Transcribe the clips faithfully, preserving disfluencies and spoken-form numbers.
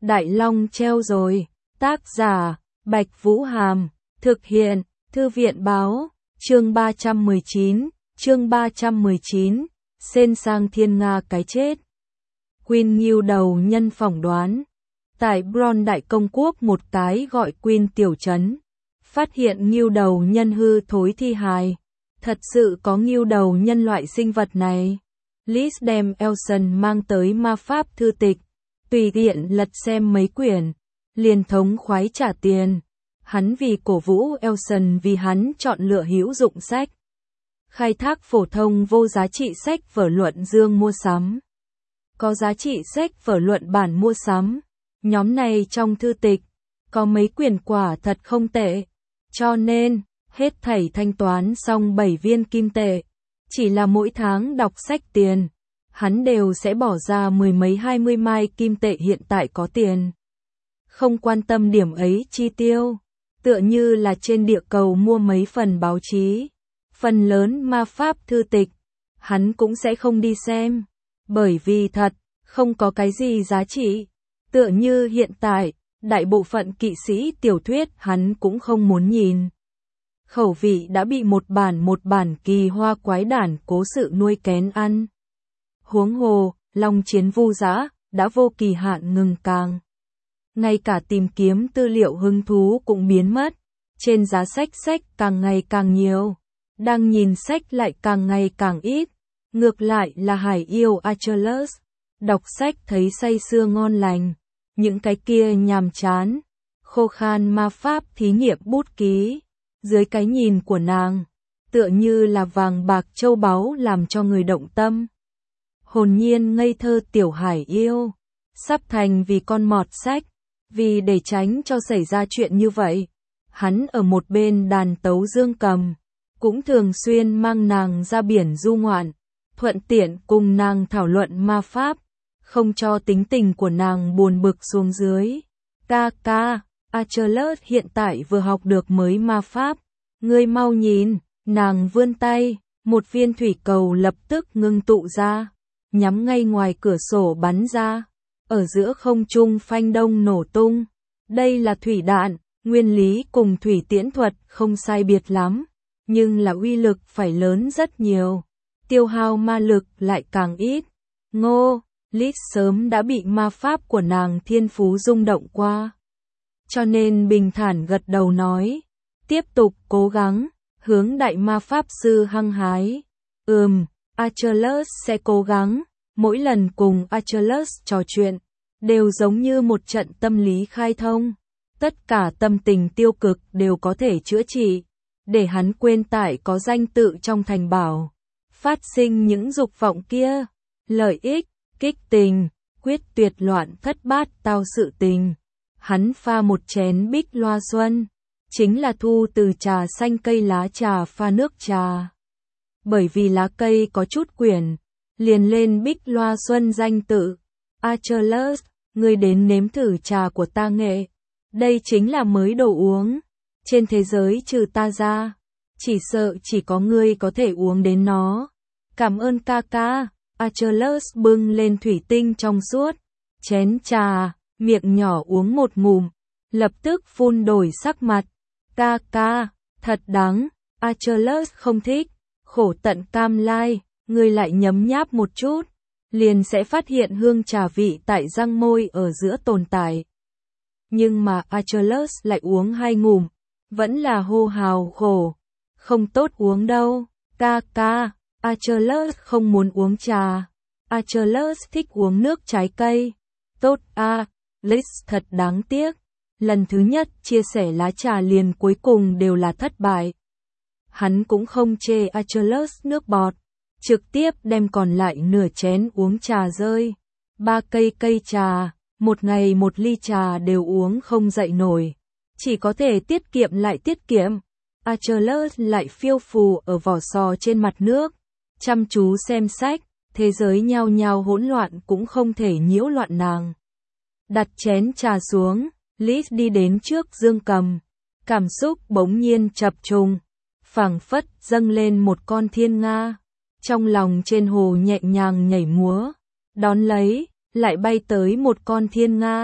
Đại Long treo rồi. Tác giả, Bạch Vũ Hàm. Thực hiện, Thư viện Báo. Chương ba trăm mười chín. Chương ba trăm mười chín. Xên sang thiên nga cái chết. Queen Ngưu đầu nhân phỏng đoán. Tại Bron Đại Công Quốc một cái gọi Queen tiểu trấn. Phát hiện ngưu đầu nhân hư thối thi hài. Thật sự có ngưu đầu nhân loại sinh vật này. Liz đem Elson mang tới ma pháp thư tịch. Tùy tiện lật xem mấy quyển. Liền thống khoái trả tiền. Hắn vì cổ vũ Elson vì hắn chọn lựa hữu dụng sách. Khai thác phổ thông vô giá trị sách vở luận dương mua sắm. Có giá trị sách vở luận bản mua sắm. Nhóm này trong thư tịch. Có mấy quyển quả thật không tệ. Cho nên, hết thảy thanh toán xong bảy viên kim tệ. Chỉ là mỗi tháng đọc sách tiền. Hắn đều sẽ bỏ ra mười mấy hai mươi mai kim tệ hiện tại có tiền. Không quan tâm điểm ấy chi tiêu. Tựa như là trên địa cầu mua mấy phần báo chí. Phần lớn ma pháp thư tịch. Hắn cũng sẽ không đi xem. Bởi vì thật, không có cái gì giá trị. Tựa như hiện tại, đại bộ phận kỵ sĩ tiểu thuyết hắn cũng không muốn nhìn. Khẩu vị đã bị một bản một bản kỳ hoa quái đản cố sự nuôi kén ăn. Huống hồ, Long Chiến Vu Dã đã vô kỳ hạn ngừng càng. Ngay cả tìm kiếm tư liệu hứng thú cũng biến mất. Trên giá sách sách càng ngày càng nhiều. Đang nhìn sách lại càng ngày càng ít. Ngược lại là Hải yêu Achilles. Đọc sách thấy say sưa ngon lành. Những cái kia nhàm chán. Khô khan ma pháp thí nghiệm bút ký. Dưới cái nhìn của nàng. Tựa như là vàng bạc châu báu làm cho người động tâm. Hồn nhiên ngây thơ tiểu Hải yêu. Sắp thành vì con mọt sách. Vì để tránh cho xảy ra chuyện như vậy. Hắn ở một bên đàn tấu dương cầm. Cũng thường xuyên mang nàng ra biển du ngoạn. Thuận tiện cùng nàng thảo luận ma pháp. Không cho tính tình của nàng buồn bực xuống dưới. Ca ca, Achilles hiện tại vừa học được mới ma pháp. Ngươi mau nhìn, nàng vươn tay. Một viên thủy cầu lập tức ngưng tụ ra. Nhắm ngay ngoài cửa sổ bắn ra. Ở giữa không trung phanh đông nổ tung. Đây là thủy đạn, nguyên lý cùng thủy tiễn thuật không sai biệt lắm. Nhưng là uy lực phải lớn rất nhiều. Tiêu hao ma lực lại càng ít. Ngô, Liz sớm đã bị ma pháp của nàng thiên phú rung động qua. Cho nên bình thản gật đầu nói. Tiếp tục cố gắng, hướng đại ma pháp sư hăng hái. Ừm, Achilles sẽ cố gắng. Mỗi lần cùng Achilles trò chuyện, đều giống như một trận tâm lý khai thông. Tất cả tâm tình tiêu cực đều có thể chữa trị, để hắn quên tại có danh tự trong thành bảo. Phát sinh những dục vọng kia, lợi ích, kích tình, quyết tuyệt loạn thất bát tao sự tình. Hắn pha một chén bích loa xuân, chính là thu từ trà xanh cây lá trà pha nước trà. Bởi vì lá cây có chút quyển, liền lên bích loa xuân danh tự. Achilles, ngươi đến nếm thử trà của ta nghệ. Đây chính là mới đồ uống. Trên thế giới trừ ta ra, chỉ sợ chỉ có ngươi có thể uống đến nó. Cảm ơn ca ca. Achilles bưng lên thủy tinh trong suốt. Chén trà, miệng nhỏ uống một ngụm. Lập tức phun đổi sắc mặt. Ca ca, thật đắng. Achilles không thích. Khổ tận cam lai. Ngươi lại nhấm nháp một chút, liền sẽ phát hiện hương trà vị tại răng môi ở giữa tồn tại. Nhưng mà Achilles lại uống hai ngụm, vẫn là hô hào khổ. Không tốt uống đâu, ca ca. Achilles không muốn uống trà. Achilles thích uống nước trái cây. Tốt a, Liz thật đáng tiếc. Lần thứ nhất chia sẻ lá trà liền cuối cùng đều là thất bại. Hắn cũng không chê Achilles nước bọt. Trực tiếp đem còn lại nửa chén uống trà rơi. Ba cây cây trà, một ngày một ly trà đều uống không dậy nổi. Chỉ có thể tiết kiệm lại tiết kiệm. Achilles lại phiêu phù ở vỏ sò trên mặt nước. Chăm chú xem sách, thế giới nhao nhao hỗn loạn cũng không thể nhiễu loạn nàng. Đặt chén trà xuống, Liz đi đến trước dương cầm. Cảm xúc bỗng nhiên chập trùng. Phảng phất dâng lên một con thiên nga. Trong lòng trên hồ nhẹ nhàng nhảy múa, đón lấy, lại bay tới một con thiên nga.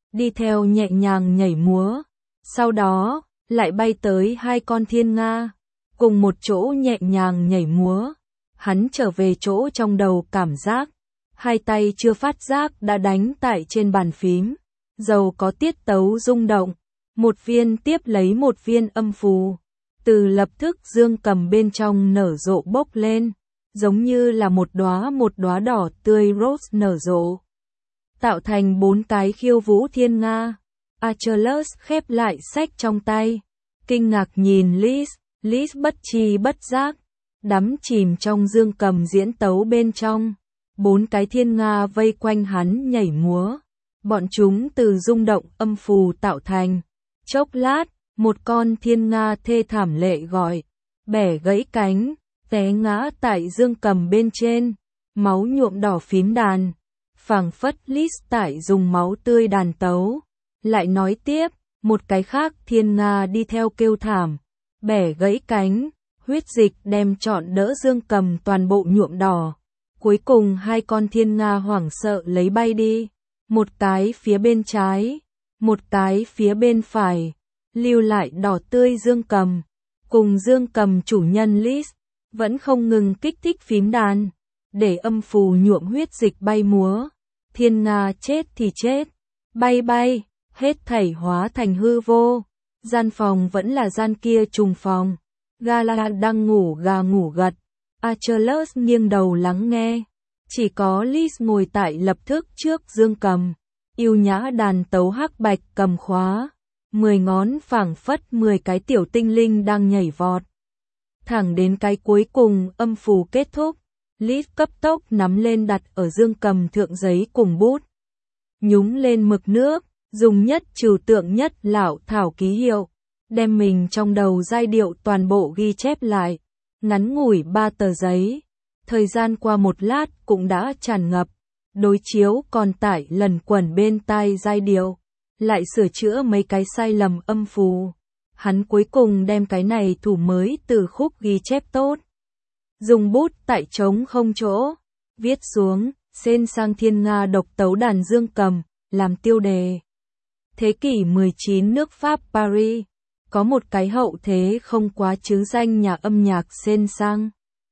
đi theo nhẹ nhàng nhảy múa. Sau đó, lại bay tới hai con thiên nga, cùng một chỗ nhẹ nhàng nhảy múa. Hắn trở về chỗ trong đầu cảm giác, hai tay chưa phát giác đã đánh tại trên bàn phím, dầu có tiết tấu rung động, một viên tiếp lấy một viên âm phù, từ lập tức dương cầm bên trong nở rộ bốc lên, giống như là một đóa một đóa đỏ tươi rose nở rộ, tạo thành bốn cái khiêu vũ thiên nga. Achilles khép lại sách trong tay, kinh ngạc nhìn Liz, Liz bất tri bất giác, đắm chìm trong dương cầm diễn tấu bên trong. Bốn cái thiên nga vây quanh hắn nhảy múa, bọn chúng từ rung động âm phù tạo thành. Chốc lát, một con thiên nga thê thảm lệ gọi, bẻ gãy cánh, té ngã tại dương cầm bên trên, máu nhuộm đỏ phím đàn, phảng phất Liz tại dùng máu tươi đàn tấu. Lại nói tiếp, một cái khác thiên nga đi theo kêu thảm, bẻ gãy cánh, huyết dịch đem trọn đỡ dương cầm toàn bộ nhuộm đỏ. Cuối cùng hai con thiên nga hoảng sợ lấy bay đi, một cái phía bên trái, một cái phía bên phải, lưu lại đỏ tươi dương cầm, cùng dương cầm chủ nhân Liz, vẫn không ngừng kích thích phím đàn, để âm phù nhuộm huyết dịch bay múa. Thiên nga chết thì chết, bay bay, hết thảy hóa thành hư vô. Gian phòng vẫn là gian kia trùng phòng, Gala đang ngủ gà ngủ gật. Achilles nghiêng đầu lắng nghe, chỉ có Liz ngồi tại lập tức trước dương cầm, yêu nhã đàn tấu hắc bạch cầm khóa, mười ngón phảng phất mười cái tiểu tinh linh đang nhảy vọt. Thẳng đến cái cuối cùng âm phù kết thúc, Liz cấp tốc nắm lên đặt ở dương cầm thượng giấy cùng bút, nhúng lên mực nước, dùng nhất trừu tượng nhất lảo thảo ký hiệu, đem mình trong đầu giai điệu toàn bộ ghi chép lại. Ngắn ngủi ba tờ giấy, thời gian qua một lát cũng đã tràn ngập, đối chiếu còn tải lần quẩn bên tai giai điệu, lại sửa chữa mấy cái sai lầm âm phù. Hắn cuối cùng đem cái này thủ mới từ khúc ghi chép tốt, dùng bút tại trống không chỗ, viết xuống, Sen sang thiên nga độc tấu đàn dương cầm, làm tiêu đề. Thế kỷ mười chín nước Pháp Paris, có một cái hậu thế không quá chứ danh nhà âm nhạc Sen sang.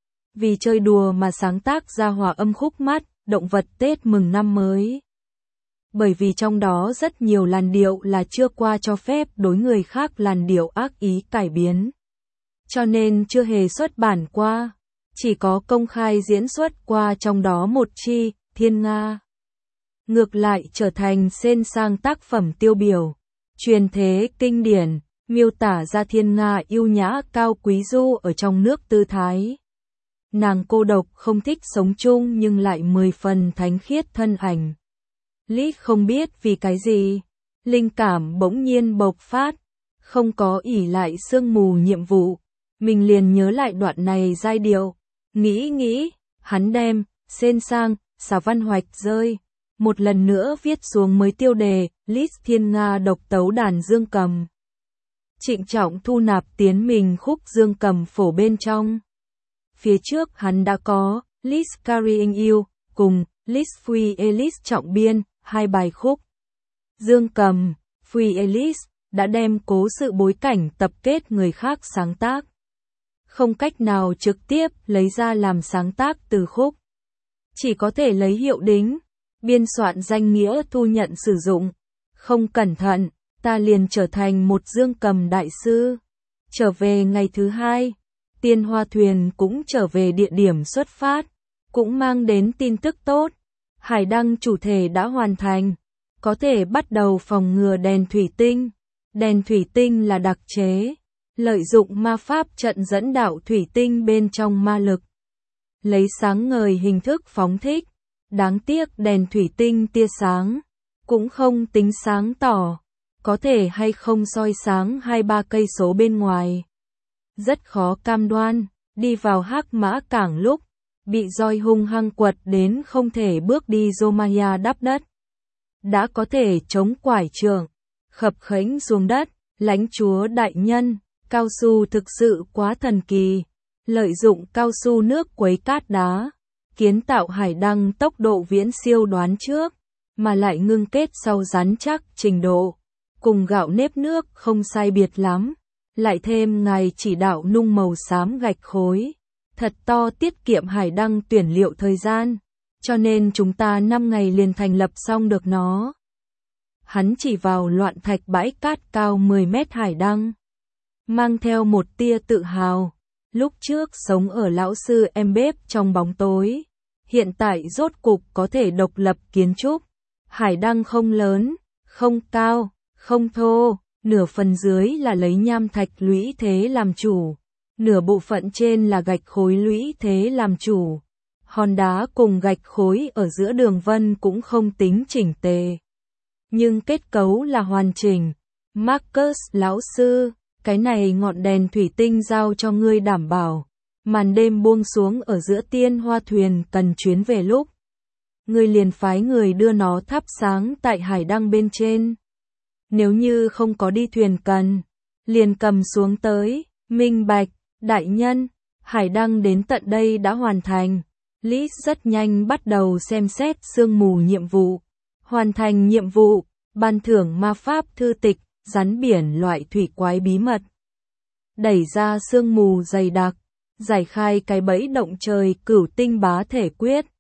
Vì chơi đùa mà sáng tác ra hòa âm khúc mắt, động vật Tết mừng năm mới. Bởi vì trong đó rất nhiều làn điệu là chưa qua cho phép đối người khác làn điệu ác ý cải biến. Cho nên chưa hề xuất bản qua, chỉ có công khai diễn xuất qua trong đó một chi, thiên nga. Ngược lại trở thành Sen sang tác phẩm tiêu biểu, truyền thế kinh điển, miêu tả ra thiên nga yêu nhã cao quý du ở trong nước tư thái. Nàng cô độc không thích sống chung nhưng lại mười phần thánh khiết thân ảnh. Lý không biết vì cái gì, linh cảm bỗng nhiên bộc phát, không có ỷ lại sương mù nhiệm vụ, mình liền nhớ lại đoạn này giai điệu, nghĩ nghĩ, hắn đem, Sen sang, xà văn hoạch rơi, một lần nữa viết xuống mới tiêu đề, Liz thiên nga độc tấu đàn dương cầm. Trịnh trọng thu nạp tiến mình khúc dương cầm phổ bên trong. Phía trước hắn đã có, Liz Carrying You, cùng, Liz Free Alice trọng biên, hai bài khúc. Dương cầm, Free Alice, đã đem cố sự bối cảnh tập kết người khác sáng tác. Không cách nào trực tiếp lấy ra làm sáng tác từ khúc. Chỉ có thể lấy hiệu đính, biên soạn danh nghĩa thu nhận sử dụng. Không cẩn thận, ta liền trở thành một dương cầm đại sư. Trở về ngày thứ hai, Tiên Hoa Thuyền cũng trở về địa điểm xuất phát, cũng mang đến tin tức tốt. Hải đăng chủ thể đã hoàn thành, có thể bắt đầu phòng ngừa đèn thủy tinh. Đèn thủy tinh là đặc chế, lợi dụng ma pháp trận dẫn đạo thủy tinh bên trong ma lực. Lấy sáng ngời hình thức phóng thích, đáng tiếc đèn thủy tinh tia sáng, cũng không tính sáng tỏ, có thể hay không soi sáng hai ba cây số bên ngoài. Rất khó cam đoan, đi vào Hắc Mã Cảng lúc, bị roi hung hăng quật đến không thể bước đi Romaya đắp đất. Đã có thể chống quải trượng, khập khênh xuống đất, lãnh chúa đại nhân, cao su thực sự quá thần kỳ, lợi dụng cao su nước quấy cát đá, kiến tạo hải đăng tốc độ viễn siêu đoán trước. mà lại ngưng kết sau rắn chắc trình độ, cùng gạo nếp nước không sai biệt lắm, lại thêm ngài chỉ đạo nung màu xám gạch khối, thật to tiết kiệm Hải Đăng tuyển liệu thời gian, cho nên chúng ta năm ngày liền thành lập xong được nó. Hắn chỉ vào loạn thạch bãi cát cao mười mét Hải Đăng, mang theo một tia tự hào, lúc trước sống ở lão sư em bếp trong bóng tối, hiện tại rốt cục có thể độc lập kiến trúc. Hải Đăng không lớn, không cao, không thô, nửa phần dưới là lấy nham thạch lũy thế làm chủ, nửa bộ phận trên là gạch khối lũy thế làm chủ. Hòn đá cùng gạch khối ở giữa đường vân cũng không tính chỉnh tề, nhưng kết cấu là hoàn chỉnh. Marcus lão sư, cái này ngọn đèn thủy tinh giao cho ngươi đảm bảo, màn đêm buông xuống ở giữa tiên hoa thuyền cần chuyến về lúc, ngươi liền phái người đưa nó thắp sáng tại Hải Đăng bên trên. Nếu như không có đi thuyền cần, liền cầm xuống tới. Minh bạch, đại nhân. Hải Đăng đến tận đây đã hoàn thành. Lý rất nhanh bắt đầu xem xét sương mù nhiệm vụ. Hoàn thành nhiệm vụ, ban thưởng ma pháp thư tịch, rắn biển loại thủy quái bí mật. Đẩy ra sương mù dày đặc, giải khai cái bẫy động trời cửu tinh bá thể quyết.